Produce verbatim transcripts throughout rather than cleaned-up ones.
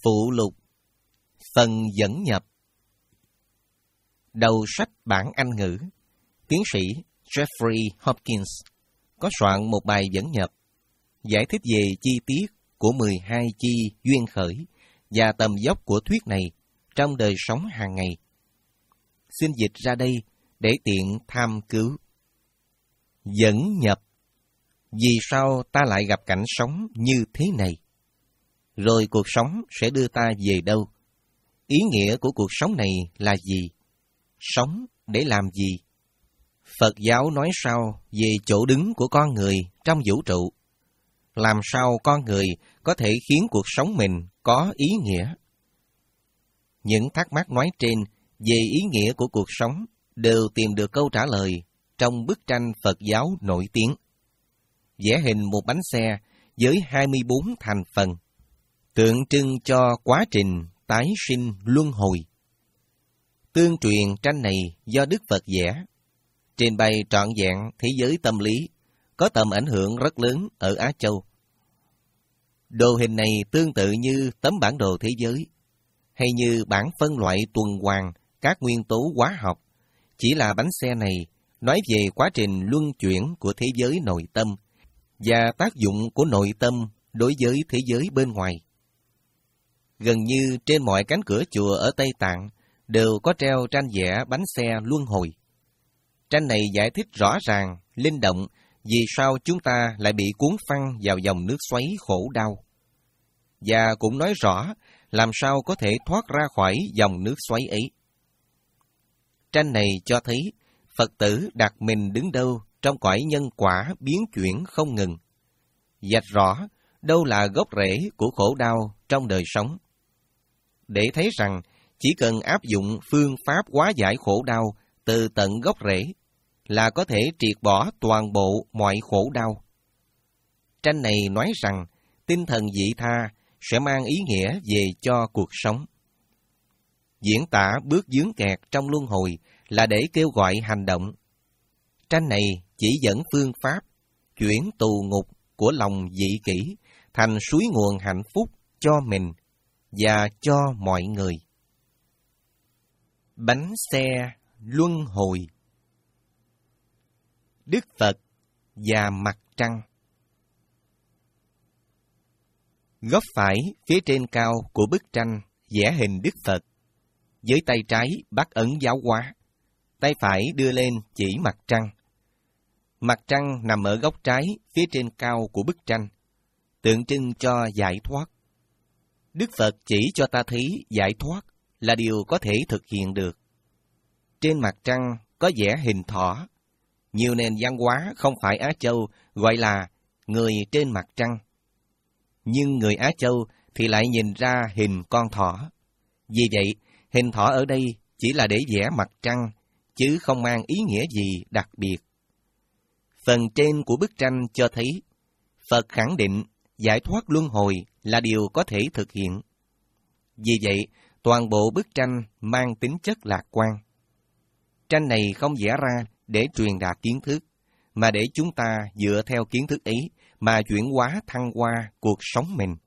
Phụ lục. Phần dẫn nhập. Đầu sách bản Anh ngữ, tiến sĩ Jeffrey Hopkins có soạn một bài dẫn nhập, giải thích về chi tiết của mười hai chi duyên khởi và tầm dốc của thuyết này trong đời sống hàng ngày. Xin dịch ra đây để tiện tham cứu. Dẫn nhập. Vì sao ta lại gặp cảnh sống như thế này? Rồi cuộc sống sẽ đưa ta về đâu? Ý nghĩa của cuộc sống này là gì? Sống để làm gì? Phật giáo nói sao về chỗ đứng của con người trong vũ trụ? Làm sao con người có thể khiến cuộc sống mình có ý nghĩa? Những thắc mắc nói trên về ý nghĩa của cuộc sống đều tìm được câu trả lời trong bức tranh Phật giáo nổi tiếng. Vẽ hình một bánh xe với hai mươi bốn thành phần, tượng trưng cho quá trình tái sinh luân hồi. Tương truyền tranh này do Đức Phật vẽ, trình bày trọn vẹn thế giới tâm lý, có tầm ảnh hưởng rất lớn ở Á Châu. Đồ hình này tương tự như tấm bản đồ thế giới, hay như bản phân loại tuần hoàn các nguyên tố hóa học. Chỉ là bánh xe này nói về quá trình luân chuyển của thế giới nội tâm và tác dụng của nội tâm đối với thế giới bên ngoài. Gần như trên mọi cánh cửa chùa ở Tây Tạng đều có treo tranh vẽ bánh xe luân hồi. Tranh này giải thích rõ ràng, linh động vì sao chúng ta lại bị cuốn phăng vào dòng nước xoáy khổ đau. Và cũng nói rõ làm sao có thể thoát ra khỏi dòng nước xoáy ấy. Tranh này cho thấy Phật tử đặt mình đứng đâu trong cõi nhân quả biến chuyển không ngừng, vạch rõ đâu là gốc rễ của khổ đau trong đời sống. Để thấy rằng chỉ cần áp dụng phương pháp hóa giải khổ đau từ tận gốc rễ là có thể triệt bỏ toàn bộ mọi khổ đau. Tranh này nói rằng tinh thần vị tha sẽ mang ý nghĩa về cho cuộc sống. Diễn tả bước vướng kẹt trong luân hồi là để kêu gọi hành động. Tranh này chỉ dẫn phương pháp chuyển tù ngục của lòng dị kỷ thành suối nguồn hạnh phúc cho mình và cho mọi người. Bánh xe luân hồi. Đức Phật và mặt trăng. Góc phải phía trên cao của bức tranh vẽ hình Đức Phật, với tay trái bắt ấn giáo hóa, tay phải đưa lên chỉ mặt trăng. Mặt trăng nằm ở góc trái phía trên cao của bức tranh, tượng trưng cho giải thoát. Đức Phật chỉ cho ta thấy giải thoát là điều có thể thực hiện được. Trên mặt trăng có vẽ hình thỏ. Nhiều nền văn hóa không phải Á Châu gọi là người trên mặt trăng. Nhưng người Á Châu thì lại nhìn ra hình con thỏ. Vì vậy, hình thỏ ở đây chỉ là để vẽ mặt trăng, chứ không mang ý nghĩa gì đặc biệt. Phần trên của bức tranh cho thấy Phật khẳng định giải thoát luân hồi là điều có thể thực hiện. Vì vậy, toàn bộ bức tranh mang tính chất lạc quan. Tranh này không vẽ ra để truyền đạt kiến thức, mà để chúng ta dựa theo kiến thức ấy mà chuyển hóa thăng hoa cuộc sống mình.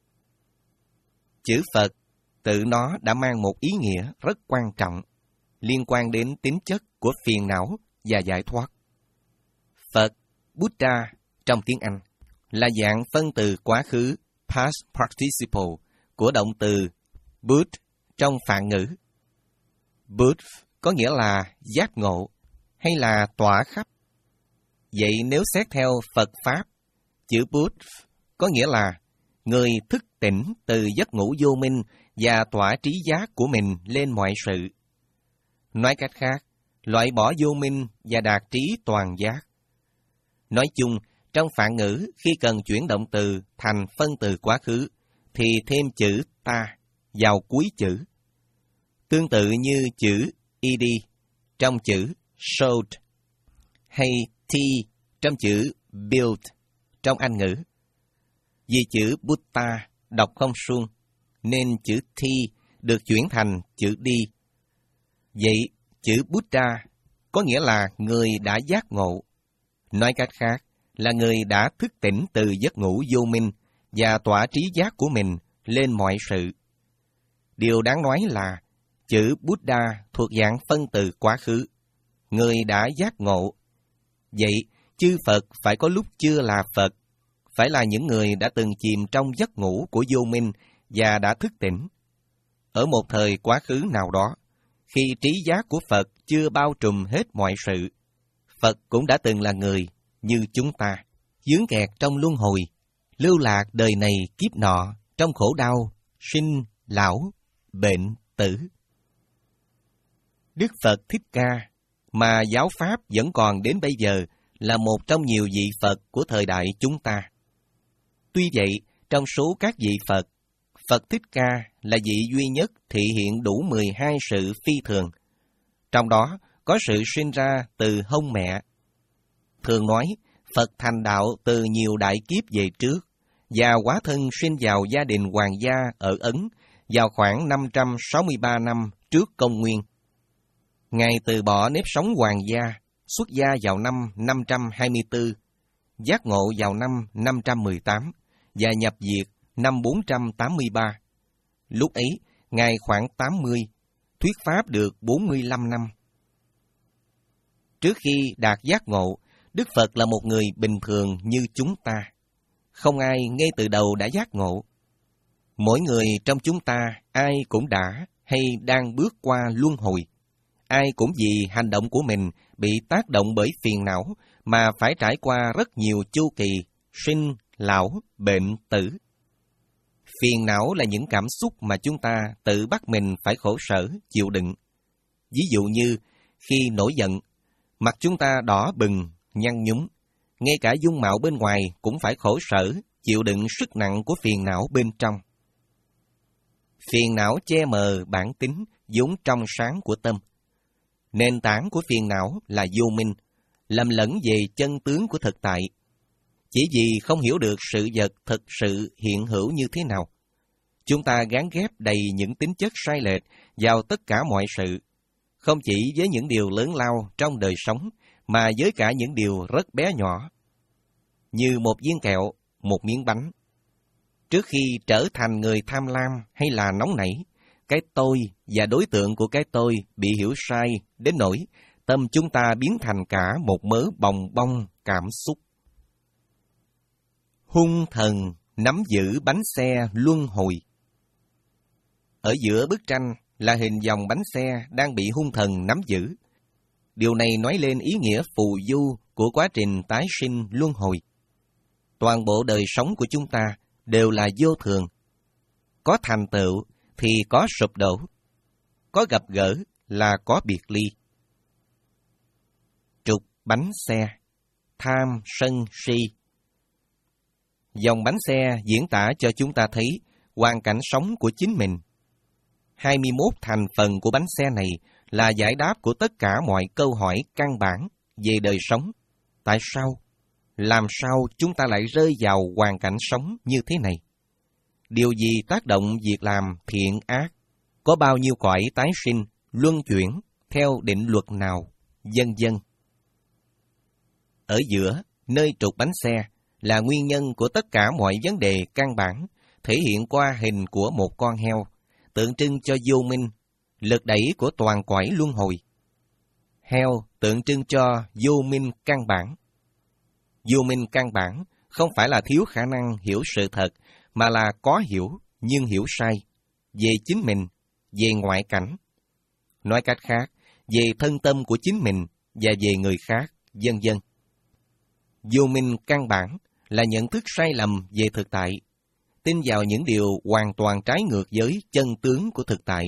Chữ Phật tự nó đã mang một ý nghĩa rất quan trọng, liên quan đến tính chất của phiền não và giải thoát. Phật, Buddha trong tiếng Anh, là dạng phân từ quá khứ past participle của động từ Bud trong Phạn ngữ. Bud có nghĩa là giác ngộ hay là tỏa khắp. Vậy nếu xét theo Phật Pháp, chữ Bud có nghĩa là người thức tỉnh từ giấc ngủ vô minh và tỏa trí giác của mình lên mọi sự. Nói cách khác, loại bỏ vô minh và đạt trí toàn giác. Nói chung, trong Phạn ngữ khi cần chuyển động từ thành phân từ quá khứ, thì thêm chữ ta vào cuối chữ. Tương tự như chữ ed trong chữ showed, hay t trong chữ build trong Anh ngữ. Vì chữ Buddha đọc không suông, nên chữ t được chuyển thành chữ d. Vậy, chữ Buddha có nghĩa là người đã giác ngộ. Nói cách khác, là người đã thức tỉnh từ giấc ngủ vô minh và tỏa trí giác của mình lên mọi sự. Điều đáng nói là chữ Buddha thuộc dạng phân từ quá khứ, người đã giác ngộ. Vậy, chư Phật phải có lúc chưa là Phật, phải là những người đã từng chìm trong giấc ngủ của vô minh và đã thức tỉnh. Ở một thời quá khứ nào đó, khi trí giác của Phật chưa bao trùm hết mọi sự, Phật cũng đã từng là người như chúng ta, vướng kẹt trong luân hồi, lưu lạc đời này kiếp nọ trong khổ đau, sinh, lão, bệnh, tử. Đức Phật Thích Ca, mà giáo Pháp vẫn còn đến bây giờ, là một trong nhiều vị Phật của thời đại chúng ta. Tuy vậy, trong số các vị Phật, Phật Thích Ca là vị duy nhất thị hiện đủ mười hai sự phi thường. Trong đó có sự sinh ra từ hông mẹ. Thường nói, Phật thành đạo từ nhiều đại kiếp về trước, và hóa thân sinh vào gia đình hoàng gia ở Ấn vào khoảng năm trăm sáu mươi ba năm trước công nguyên. Ngài từ bỏ nếp sống hoàng gia, xuất gia vào năm năm trăm hai mươi tư, giác ngộ vào năm năm trăm mười tám và nhập diệt năm bốn trăm tám mươi ba. Lúc ấy, Ngài khoảng tám mươi, thuyết pháp được bốn mươi lăm năm. Trước khi đạt giác ngộ, Đức Phật là một người bình thường như chúng ta. Không ai ngay từ đầu đã giác ngộ. Mỗi người trong chúng ta, ai cũng đã hay đang bước qua luân hồi. Ai cũng vì hành động của mình bị tác động bởi phiền não mà phải trải qua rất nhiều chu kỳ, sinh, lão, bệnh, tử. Phiền não là những cảm xúc mà chúng ta tự bắt mình phải khổ sở, chịu đựng. Ví dụ như, khi nổi giận, mặt chúng ta đỏ bừng, nhăn nhúm. Ngay cả dung mạo bên ngoài cũng phải khổ sở, chịu đựng sức nặng của phiền não bên trong. Phiền não che mờ bản tính, vốn trong sáng của tâm. Nền tảng của phiền não là vô minh, lầm lẫn về chân tướng của thực tại. Chỉ vì không hiểu được sự vật thực sự hiện hữu như thế nào, chúng ta gán ghép đầy những tính chất sai lệch vào tất cả mọi sự, không chỉ với những điều lớn lao trong đời sống, mà với cả những điều rất bé nhỏ, như một viên kẹo, một miếng bánh. Trước khi trở thành người tham lam hay là nóng nảy, cái tôi và đối tượng của cái tôi bị hiểu sai đến nỗi tâm chúng ta biến thành cả một mớ bòng bong cảm xúc. Hung thần nắm giữ bánh xe luân hồi. Ở giữa bức tranh là hình dòng bánh xe đang bị hung thần nắm giữ. Điều này nói lên ý nghĩa phù du của quá trình tái sinh luân hồi. Toàn bộ đời sống của chúng ta đều là vô thường. Có thành tựu thì có sụp đổ, có gặp gỡ là có biệt ly. Trục bánh xe, tham sân si. Dòng bánh xe diễn tả cho chúng ta thấy hoàn cảnh sống của chính mình. hai mươi mốt thành phần của bánh xe này là giải đáp của tất cả mọi câu hỏi căn bản về đời sống. Tại sao? Làm sao chúng ta lại rơi vào hoàn cảnh sống như thế này? Điều gì tác động việc làm thiện ác? Có bao nhiêu cõi tái sinh, luân chuyển, theo định luật nào, vân vân. Ở giữa, nơi trục bánh xe, là nguyên nhân của tất cả mọi vấn đề căn bản, thể hiện qua hình của một con heo, tượng trưng cho vô minh, lực đẩy của toàn cõi luân hồi. Heo tượng trưng cho vô minh căn bản. Vô minh căn bản không phải là thiếu khả năng hiểu sự thật, mà là có hiểu nhưng hiểu sai, về chính mình, về ngoại cảnh. Nói cách khác, về thân tâm của chính mình và về người khác, vân vân. Vô minh căn bản là nhận thức sai lầm về thực tại, tin vào những điều hoàn toàn trái ngược với chân tướng của thực tại.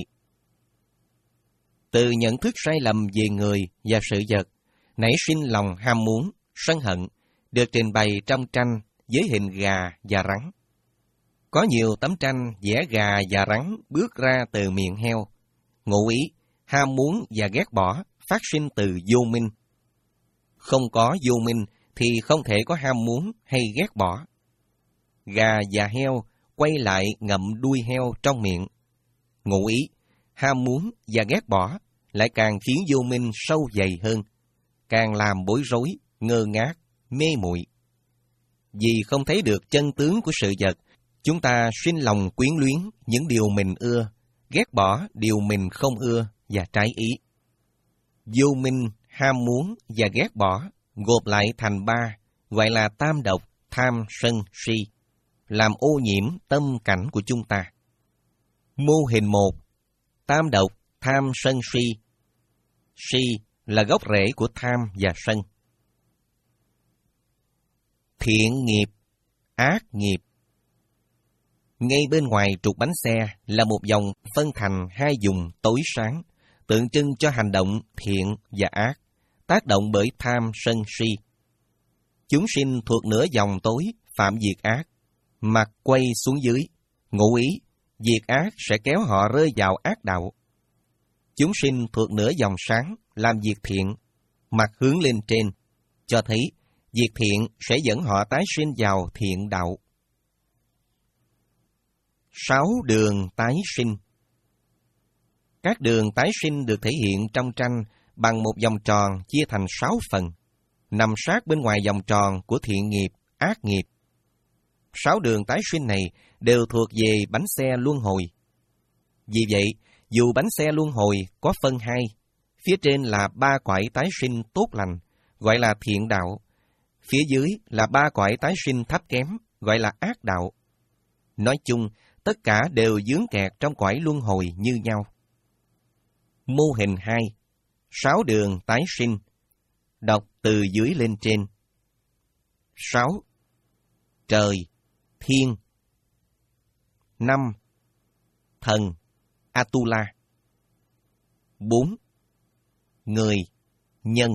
Từ nhận thức sai lầm về người và sự vật, nảy sinh lòng ham muốn, sân hận, được trình bày trong tranh với hình gà và rắn. Có nhiều tấm tranh vẽ gà và rắn bước ra từ miệng heo. Ngụ ý, ham muốn và ghét bỏ phát sinh từ vô minh. Không có vô minh thì không thể có ham muốn hay ghét bỏ. Gà và heo quay lại ngậm đuôi heo trong miệng. Ngụ ý, ham muốn và ghét bỏ lại càng khiến vô minh sâu dày hơn, càng làm bối rối, ngơ ngác, mê muội. Vì không thấy được chân tướng của sự vật, chúng ta sinh lòng quyến luyến những điều mình ưa, ghét bỏ điều mình không ưa và trái ý. Vô minh, ham muốn và ghét bỏ gộp lại thành ba, gọi là tam độc, tham, sân, si, làm ô nhiễm tâm cảnh của chúng ta. Mô hình một, tam độc, tham, sân, si. Si là gốc rễ của tham và sân. Thiện nghiệp, ác nghiệp. Ngay bên ngoài trục bánh xe là một dòng phân thành hai vùng tối sáng, tượng trưng cho hành động thiện và ác, tác động bởi tham, sân, si. Chúng sinh thuộc nửa dòng tối phạm việc ác, mặt quay xuống dưới, ngụ ý, việc ác sẽ kéo họ rơi vào ác đạo. Chúng sinh thuộc nửa dòng sáng làm việc thiện, mặt hướng lên trên, cho thấy việc thiện sẽ dẫn họ tái sinh vào thiện đạo. Sáu đường tái sinh. Các đường tái sinh được thể hiện trong tranh bằng một vòng tròn chia thành sáu phần, nằm sát bên ngoài vòng tròn của thiện nghiệp, ác nghiệp. Sáu đường tái sinh này đều thuộc về bánh xe luân hồi. Vì vậy, dù bánh xe luân hồi có phân hai, phía trên là ba cõi tái sinh tốt lành, gọi là thiện đạo, phía dưới là ba cõi tái sinh thấp kém, gọi là ác đạo. Nói chung, tất cả đều vướng kẹt trong cõi luân hồi như nhau. Mô hình hai, sáu đường tái sinh. Đọc từ dưới lên trên. Sáu, trời, thiên. Năm, thần, Atula. Bốn, người, nhân.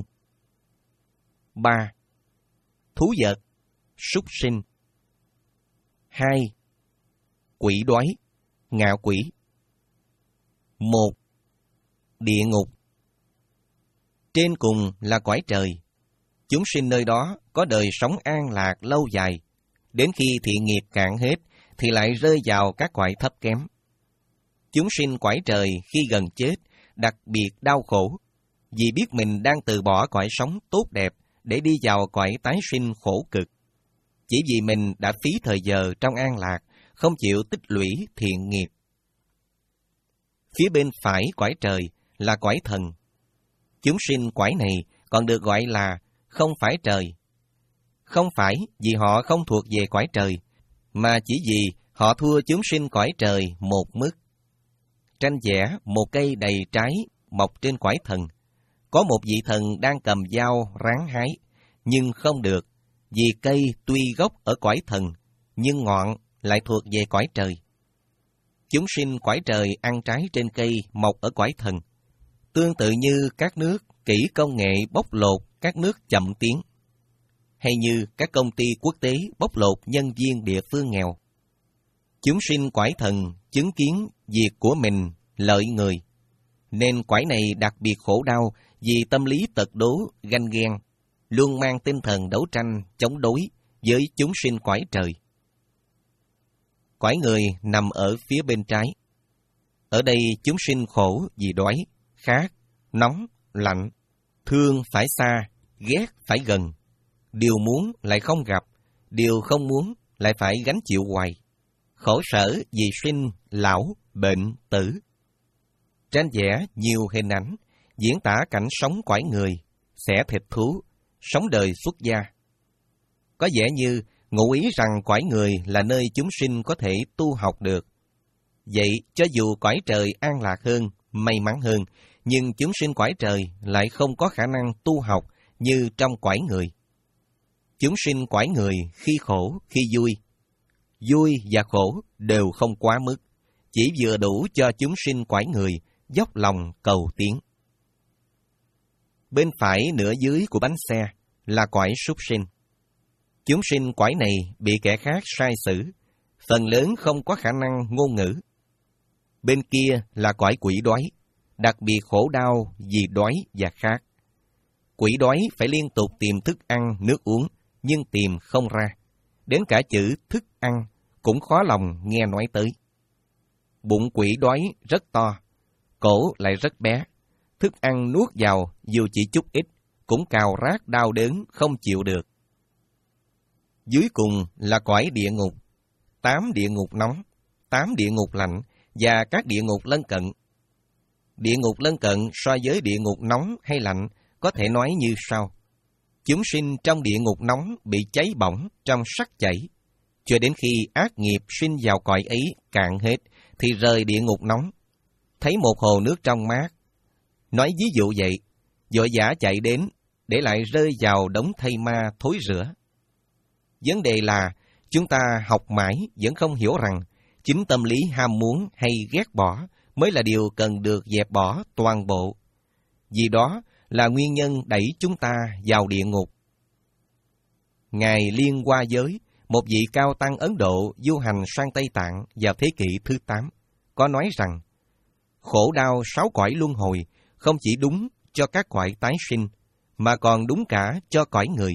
Ba, thú vật, súc sinh. Hai, quỷ đói, ngạ quỷ. Một, địa ngục. Trên cùng là cõi trời. Chúng sinh nơi đó có đời sống an lạc lâu dài. Đến khi thiện nghiệp cạn hết thì lại rơi vào các cõi thấp kém. Chúng sinh cõi trời khi gần chết đặc biệt đau khổ, vì biết mình đang từ bỏ cõi sống tốt đẹp để đi vào cõi tái sinh khổ cực. Chỉ vì mình đã phí thời giờ trong an lạc, không chịu tích lũy thiện nghiệp. Phía bên phải cõi trời là cõi thần. Chúng sinh cõi này còn được gọi là không phải trời. Không phải vì họ không thuộc về cõi trời, mà chỉ vì họ thua chúng sinh cõi trời một mức. Tranh vẽ một cây đầy trái mọc trên cõi thần. Có một vị thần đang cầm dao ráng hái, nhưng không được, vì cây tuy gốc ở cõi thần, nhưng ngọn lại thuộc về cõi trời. Chúng sinh cõi trời ăn trái trên cây mọc ở cõi thần, tương tự như các nước kỹ công nghệ bóc lột các nước chậm tiến, hay như các công ty quốc tế bóc lột nhân viên địa phương nghèo. Chúng sinh cõi thần chứng kiến việc của mình lợi người, nên cõi này đặc biệt khổ đau vì tâm lý tật đố, ganh ghen, luôn mang tinh thần đấu tranh, chống đối với chúng sinh cõi trời. Cõi người nằm ở phía bên trái. Ở đây chúng sinh khổ vì đói, khát, nóng, lạnh, thương phải xa, ghét phải gần, điều muốn lại không gặp, điều không muốn lại phải gánh chịu hoài, khổ sở vì sinh, lão, bệnh, tử. Tranh vẽ nhiều hình ảnh, diễn tả cảnh sống cõi người, xẻ thịt thú, sống đời xuất gia. Có vẻ như ngụ ý rằng cõi người là nơi chúng sinh có thể tu học được. Vậy, cho dù cõi trời an lạc hơn, may mắn hơn, nhưng chúng sinh cõi trời lại không có khả năng tu học như trong cõi người. Chúng sinh cõi người khi khổ, khi vui. Vui và khổ đều không quá mức, chỉ vừa đủ cho chúng sinh cõi người dốc lòng cầu tiến. Bên phải nửa dưới của bánh xe là cõi súc sinh. Chúng sinh cõi này bị kẻ khác sai xử, phần lớn không có khả năng ngôn ngữ. Bên kia là cõi quỷ đói, đặc biệt khổ đau vì đói và khát. Quỷ đói phải liên tục tìm thức ăn, nước uống, nhưng tìm không ra. Đến cả chữ thức ăn cũng khó lòng nghe nói tới. Bụng quỷ đói rất to, cổ lại rất bé. Thức ăn nuốt vào dù chỉ chút ít, cũng cào rát đau đớn không chịu được. Dưới cùng là cõi địa ngục, tám địa ngục nóng, tám địa ngục lạnh, và các địa ngục lân cận. Địa ngục lân cận so với địa ngục nóng hay lạnh có thể nói như sau. Chúng sinh trong địa ngục nóng bị cháy bỏng trong sắc chảy, cho đến khi ác nghiệp sinh vào cõi ấy cạn hết thì rời địa ngục nóng, thấy một hồ nước trong mát. Nói ví dụ vậy, vội vã chạy đến để lại rơi vào đống thây ma thối rữa. Vấn đề là chúng ta học mãi vẫn không hiểu rằng chính tâm lý ham muốn hay ghét bỏ mới là điều cần được dẹp bỏ toàn bộ. Vì đó là nguyên nhân đẩy chúng ta vào địa ngục. Ngài Liên Hoa Giới, một vị cao tăng Ấn Độ du hành sang Tây Tạng vào thế kỷ thứ tám, có nói rằng khổ đau sáu cõi luân hồi không chỉ đúng cho các cõi tái sinh, mà còn đúng cả cho cõi người.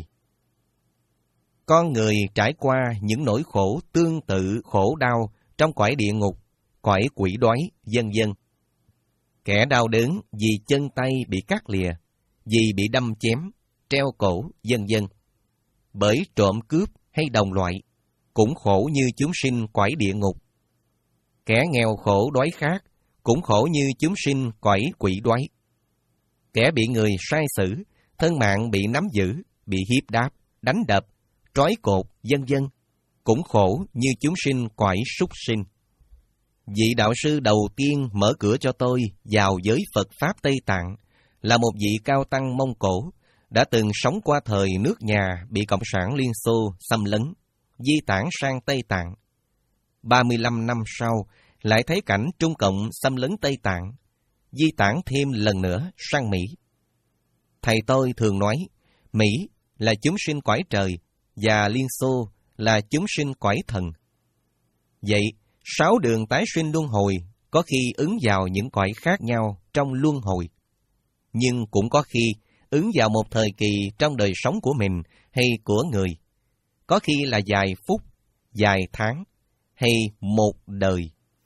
Con người trải qua những nỗi khổ tương tự khổ đau trong cõi địa ngục, cõi quỷ đói, vân vân. Kẻ đau đớn vì chân tay bị cắt lìa, vì bị đâm chém, treo cổ, vân vân. Bởi trộm cướp hay đồng loại, cũng khổ như chúng sinh cõi địa ngục. Kẻ nghèo khổ đói khát, cũng khổ như chúng sinh cõi quỷ đói. Kẻ bị người sai xử, thân mạng bị nắm giữ, bị hiếp đáp, đánh đập, trói cột, vân vân, cũng khổ như chúng sinh cõi súc sinh. Vị đạo sư đầu tiên mở cửa cho tôi vào giới Phật Pháp Tây Tạng là một vị cao tăng Mông Cổ, đã từng sống qua thời nước nhà bị Cộng sản Liên Xô xâm lấn, di tản sang Tây Tạng. ba mươi lăm năm sau, lại thấy cảnh Trung Cộng xâm lấn Tây Tạng, di tản thêm lần nữa sang Mỹ. Thầy tôi thường nói, Mỹ là chúng sinh cõi trời, và Liên Xô là chúng sinh cõi thần. Vậy, sáu đường tái sinh luân hồi có khi ứng vào những cõi khác nhau trong luân hồi, nhưng cũng có khi ứng vào một thời kỳ trong đời sống của mình hay của người, có khi là vài phút, vài tháng, hay một đời.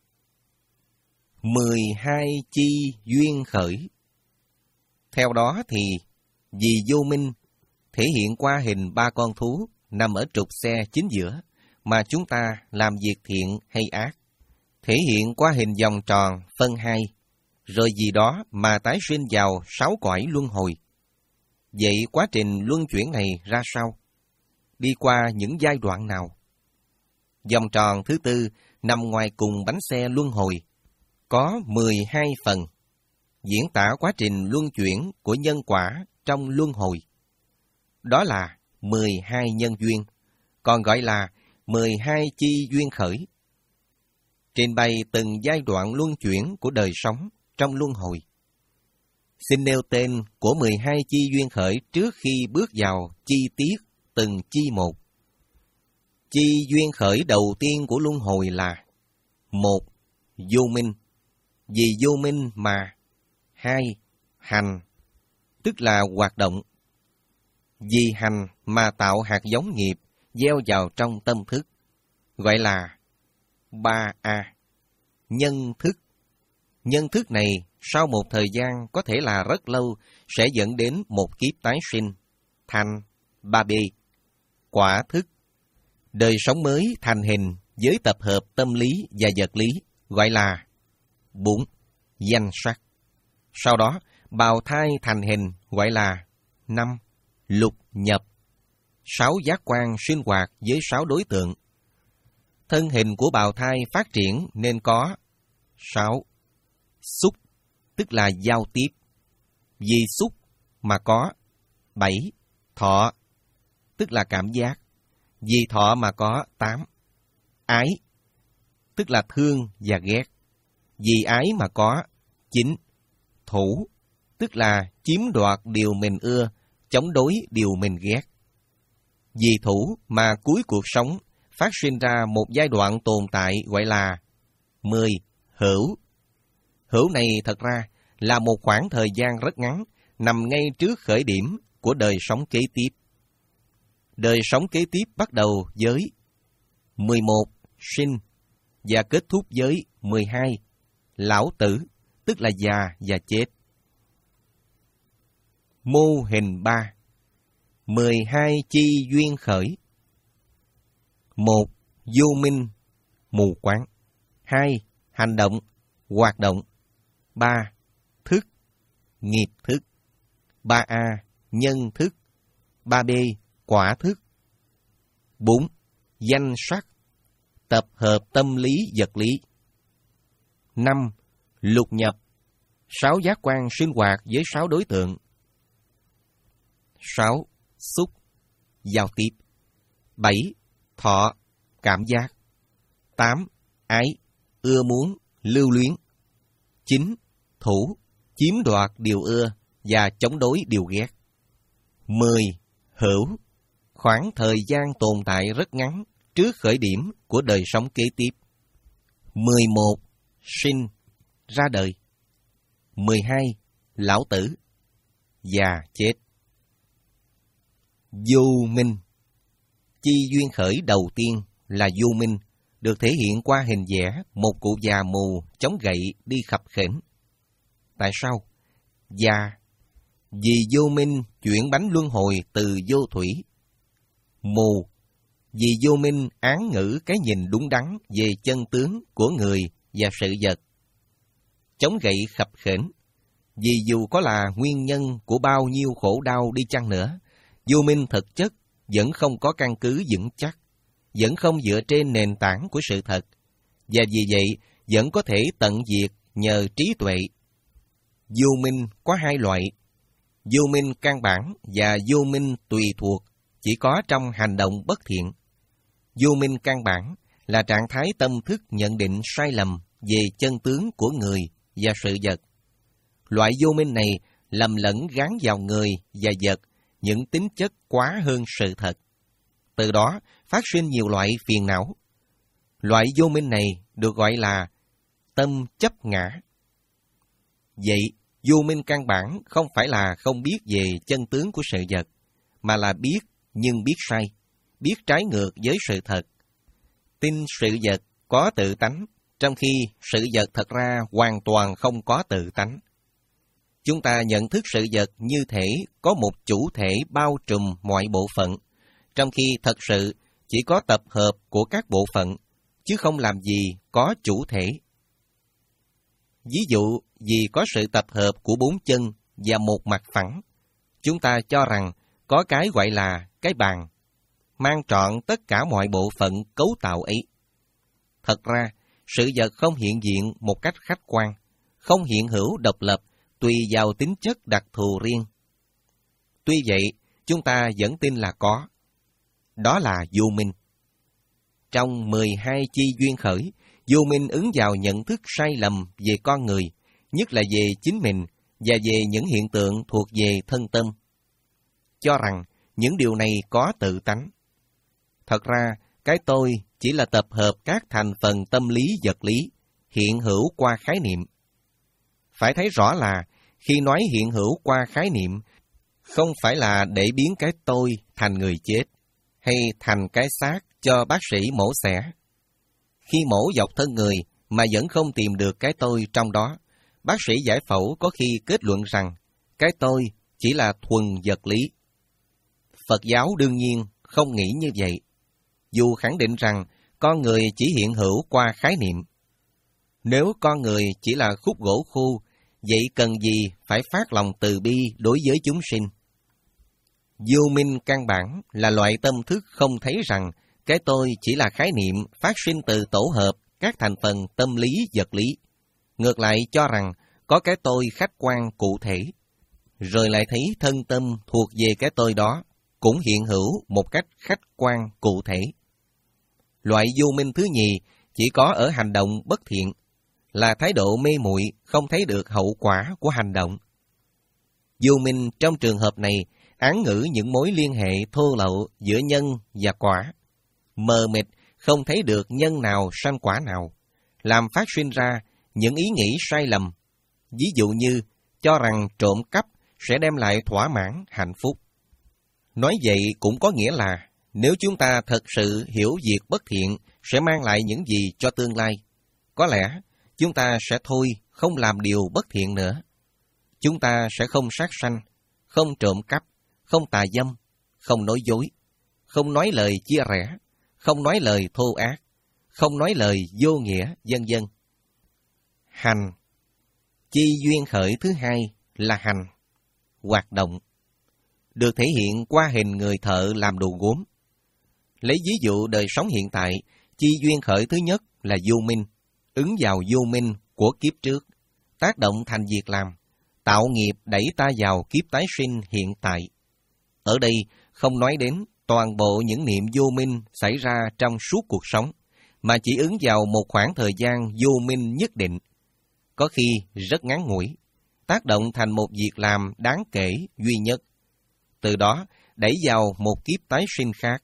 Mười hai chi duyên khởi. Theo đó thì, vì vô minh thể hiện qua hình ba con thú nằm ở trục xe chính giữa mà chúng ta làm việc thiện hay ác, thể hiện qua hình vòng tròn phân hai, rồi vì đó mà tái sinh vào sáu cõi luân hồi. Vậy quá trình luân chuyển này ra sao? Đi qua những giai đoạn nào? Vòng tròn thứ tư nằm ngoài cùng bánh xe luân hồi, có mười hai phần, diễn tả quá trình luân chuyển của nhân quả trong luân hồi. Đó là mười hai nhân duyên, còn gọi là mười hai chi duyên khởi. Trình bày từng giai đoạn luân chuyển của đời sống trong luân hồi. Xin nêu tên của mười hai chi duyên khởi trước khi bước vào chi tiết từng chi một. Chi duyên khởi đầu tiên của luân hồi là: một. Vô minh, vì vô minh mà. Hai. Hành, tức là hoạt động. Vì hành mà tạo hạt giống nghiệp gieo vào trong tâm thức, gọi là ba A. Nhân thức. Nhân thức này sau một thời gian có thể là rất lâu sẽ dẫn đến một kiếp tái sinh, thành ba B. Quả thức. Đời sống mới thành hình với tập hợp tâm lý và vật lý, gọi là bốn. Danh sắc. Sau đó bào thai thành hình, gọi là năm. Lục nhập. Sáu giác quan sinh hoạt với sáu đối tượng. Thân hình của bào thai phát triển nên có sáu. Xúc, tức là giao tiếp. Vì xúc mà có bảy. Thọ, tức là cảm giác. Vì thọ mà có tám. Ái, tức là thương và ghét. Vì ái mà có chín. Thủ, tức là chiếm đoạt điều mình ưa, chống đối điều mình ghét. Vì thủ mà cuối cuộc sống phát sinh ra một giai đoạn tồn tại gọi là mười. Hữu. Hữu này thật ra là một khoảng thời gian rất ngắn, nằm ngay trước khởi điểm của đời sống kế tiếp. Đời sống kế tiếp bắt đầu với mười một. Sinh và kết thúc với mười hai. Lão tử, tức là già và chết. Mô hình ba. mười hai chi duyên khởi. Một. Vô minh, mù quáng. Hai. hành động, hoạt động. ba. Thức, nghiệp thức. ba A. Nhân thức. ba B. Quả thức. bốn. Danh sắc, tập hợp tâm lý vật lý. năm. Lục nhập, sáu giác quan sinh hoạt với sáu đối tượng. sáu. Xúc, giao tiếp. bảy. Thọ, cảm giác. tám. Ái, ưa muốn, lưu luyến. chín. Thủ, chiếm đoạt điều ưa và chống đối điều ghét. mười. Hữu, khoảng thời gian tồn tại rất ngắn trước khởi điểm của đời sống kế tiếp. mười một. Sinh, ra đời. mười hai. Lão tử, già chết. Vô minh. Chi duyên khởi đầu tiên là vô minh, được thể hiện qua hình vẽ một cụ già mù chống gậy đi khập khểnh. Tại sao? Già, vì vô minh chuyển bánh luân hồi từ vô thủy. Mù, vì vô minh án ngữ cái nhìn đúng đắn về chân tướng của người và sự vật. Chống gậy khập khểnh, vì dù có là nguyên nhân của bao nhiêu khổ đau đi chăng nữa, vô minh thực chất vẫn không có căn cứ vững chắc, vẫn không dựa trên nền tảng của sự thật, và vì vậy vẫn có thể tận diệt nhờ trí tuệ. Vô minh có hai loại: vô minh căn bản và vô minh tùy thuộc, chỉ có trong hành động bất thiện. Vô minh căn bản là trạng thái tâm thức nhận định sai lầm về chân tướng của người và sự vật. Loại vô minh này lầm lẫn gán vào người và vật những tính chất quá hơn sự thật. Từ đó phát sinh nhiều loại phiền não. Loại vô minh này được gọi là tâm chấp ngã. Vậy, vô minh căn bản không phải là không biết về chân tướng của sự vật, mà là biết nhưng biết sai, biết trái ngược với sự thật. Tin sự vật có tự tánh, trong khi sự vật thật ra hoàn toàn không có tự tánh. Chúng ta nhận thức sự vật như thể có một chủ thể bao trùm mọi bộ phận, trong khi thật sự chỉ có tập hợp của các bộ phận, chứ không làm gì có chủ thể. Ví dụ, vì có sự tập hợp của bốn chân và một mặt phẳng, chúng ta cho rằng có cái gọi là cái bàn, mang trọn tất cả mọi bộ phận cấu tạo ấy. Thật ra, sự vật không hiện diện một cách khách quan, không hiện hữu độc lập, tùy vào tính chất đặc thù riêng. Tuy vậy, chúng ta vẫn tin là có. Đó là vô minh. Trong mười hai chi duyên khởi, vô minh ứng vào nhận thức sai lầm về con người, nhất là về chính mình và về những hiện tượng thuộc về thân tâm. Cho rằng những điều này có tự tánh. Thật ra, cái tôi chỉ là tập hợp các thành phần tâm lý vật lý, hiện hữu qua khái niệm. Phải thấy rõ là, khi nói hiện hữu qua khái niệm, không phải là để biến cái tôi thành người chết, hay thành cái xác cho bác sĩ mổ xẻ. Khi mổ dọc thân người mà vẫn không tìm được cái tôi trong đó, bác sĩ giải phẫu có khi kết luận rằng cái tôi chỉ là thuần vật lý. Phật giáo đương nhiên không nghĩ như vậy, dù khẳng định rằng con người chỉ hiện hữu qua khái niệm. Nếu con người chỉ là khúc gỗ khô, vậy cần gì phải phát lòng từ bi đối với chúng sinh? Vô minh căn bản là loại tâm thức không thấy rằng cái tôi chỉ là khái niệm phát sinh từ tổ hợp các thành phần tâm lý vật lý. Ngược lại cho rằng có cái tôi khách quan cụ thể, rồi lại thấy thân tâm thuộc về cái tôi đó cũng hiện hữu một cách khách quan cụ thể. Loại vô minh thứ nhì chỉ có ở hành động bất thiện, là thái độ mê muội không thấy được hậu quả của hành động. Vô minh trong trường hợp này án ngữ những mối liên hệ thô lậu giữa nhân và quả, mờ mịt không thấy được nhân nào sanh quả nào, làm phát sinh ra những ý nghĩ sai lầm, ví dụ như cho rằng trộm cắp sẽ đem lại thỏa mãn hạnh phúc. Nói vậy cũng có nghĩa là nếu chúng ta thật sự hiểu việc bất thiện sẽ mang lại những gì cho tương lai, có lẽ chúng ta sẽ thôi không làm điều bất thiện nữa. Chúng ta sẽ không sát sanh, không trộm cắp, không tà dâm, không nói dối, không nói lời chia rẽ, không nói lời thô ác, không nói lời vô nghĩa, vân vân. Hành. Chi duyên khởi thứ hai là hành, hoạt động, được thể hiện qua hình người thợ làm đồ gốm. Lấy ví dụ đời sống hiện tại, chi duyên khởi thứ nhất là vô minh, ứng vào vô minh của kiếp trước, tác động thành việc làm, tạo nghiệp đẩy ta vào kiếp tái sinh hiện tại. Ở đây không nói đến toàn bộ những niệm vô minh xảy ra trong suốt cuộc sống, mà chỉ ứng vào một khoảng thời gian vô minh nhất định, có khi rất ngắn ngủi, tác động thành một việc làm đáng kể duy nhất, từ đó đẩy vào một kiếp tái sinh khác.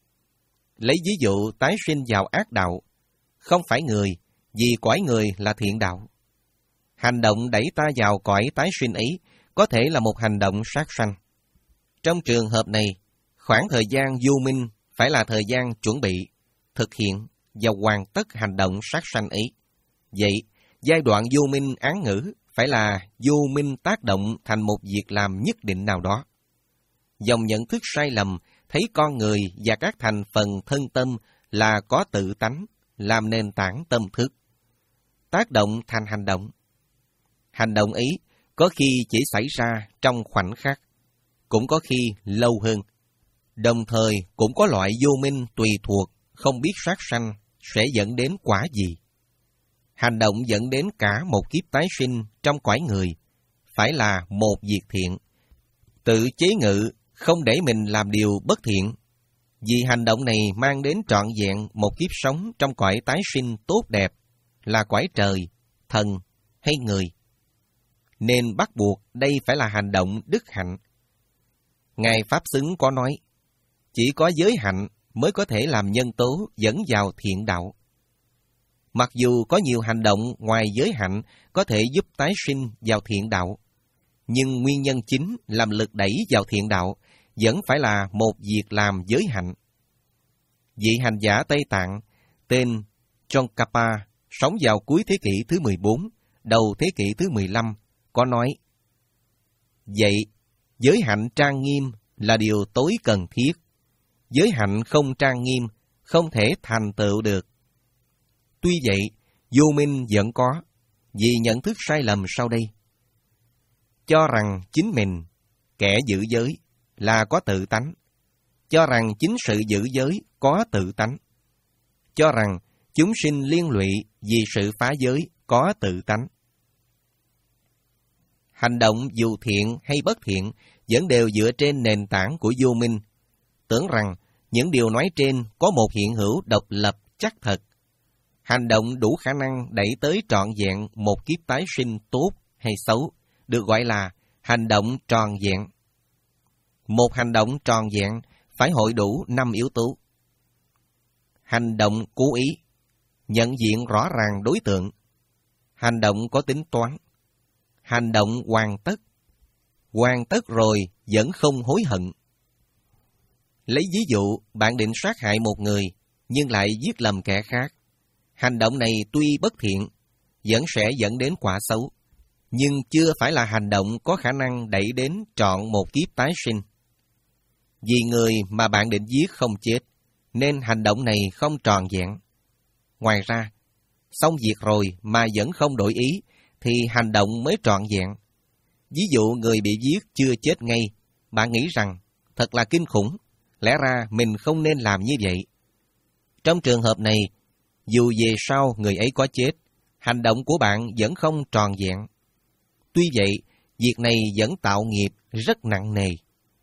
Lấy ví dụ tái sinh vào ác đạo, không phải người, vì cõi người là thiện đạo. Hành động đẩy ta vào cõi tái sinh ấy có thể là một hành động sát sanh. Trong trường hợp này, khoảng thời gian vô minh phải là thời gian chuẩn bị, thực hiện và hoàn tất hành động sát sanh ấy. Vậy, giai đoạn vô minh án ngữ phải là vô minh tác động thành một việc làm nhất định nào đó. Dòng nhận thức sai lầm thấy con người và các thành phần thân tâm là có tự tánh, làm nền tảng tâm thức, tác động thành hành động. Hành động ấy có khi chỉ xảy ra trong khoảnh khắc, cũng có khi lâu hơn. Đồng thời cũng có loại vô minh tùy thuộc, không biết sát sanh sẽ dẫn đến quả gì. Hành động dẫn đến cả một kiếp tái sinh trong cõi người, phải là một việc thiện. Tự chế ngự, không để mình làm điều bất thiện, vì hành động này mang đến trọn vẹn một kiếp sống trong cõi tái sinh tốt đẹp, là cõi trời, thần hay người. Nên bắt buộc đây phải là hành động đức hạnh. Ngài Pháp Xứng có nói, chỉ có giới hạnh mới có thể làm nhân tố dẫn vào thiện đạo. Mặc dù có nhiều hành động ngoài giới hạnh có thể giúp tái sinh vào thiện đạo, nhưng nguyên nhân chính làm lực đẩy vào thiện đạo vẫn phải là một việc làm giới hạnh. Vị hành giả Tây Tạng tên Tsongkhapa sống vào cuối thế kỷ thứ mười bốn, đầu thế kỷ thứ mười lăm, có nói: vậy, giới hạnh trang nghiêm là điều tối cần thiết. Giới hạnh không trang nghiêm, không thể thành tựu được. Tuy vậy, vô minh vẫn có, vì nhận thức sai lầm sau đây. Cho rằng chính mình, kẻ giữ giới, là có tự tánh. Cho rằng chính sự giữ giới có tự tánh. Cho rằng chúng sinh liên lụy vì sự phá giới có tự tánh. Hành động dù thiện hay bất thiện vẫn đều dựa trên nền tảng của vô minh, tưởng rằng những điều nói trên có một hiện hữu độc lập chắc thật. Hành động đủ khả năng đẩy tới trọn vẹn một kiếp tái sinh tốt hay xấu, được gọi là hành động tròn vẹn. Một hành động tròn vẹn phải hội đủ năm yếu tố. Hành động cố ý, nhận diện rõ ràng đối tượng. Hành động có tính toán. Hành động hoàn tất. Hoàn tất rồi vẫn không hối hận. Lấy ví dụ, bạn định sát hại một người, nhưng lại giết lầm kẻ khác. Hành động này tuy bất thiện, vẫn sẽ dẫn đến quả xấu, nhưng chưa phải là hành động có khả năng đẩy đến trọn một kiếp tái sinh. Vì người mà bạn định giết không chết, nên hành động này không tròn vẹn. Ngoài ra, xong việc rồi mà vẫn không đổi ý, thì hành động mới trọn vẹn. Ví dụ người bị giết chưa chết ngay, bạn nghĩ rằng thật là kinh khủng, lẽ ra mình không nên làm như vậy. Trong trường hợp này, dù về sau người ấy có chết, hành động của bạn vẫn không tròn vẹn. Tuy vậy, việc này vẫn tạo nghiệp rất nặng nề.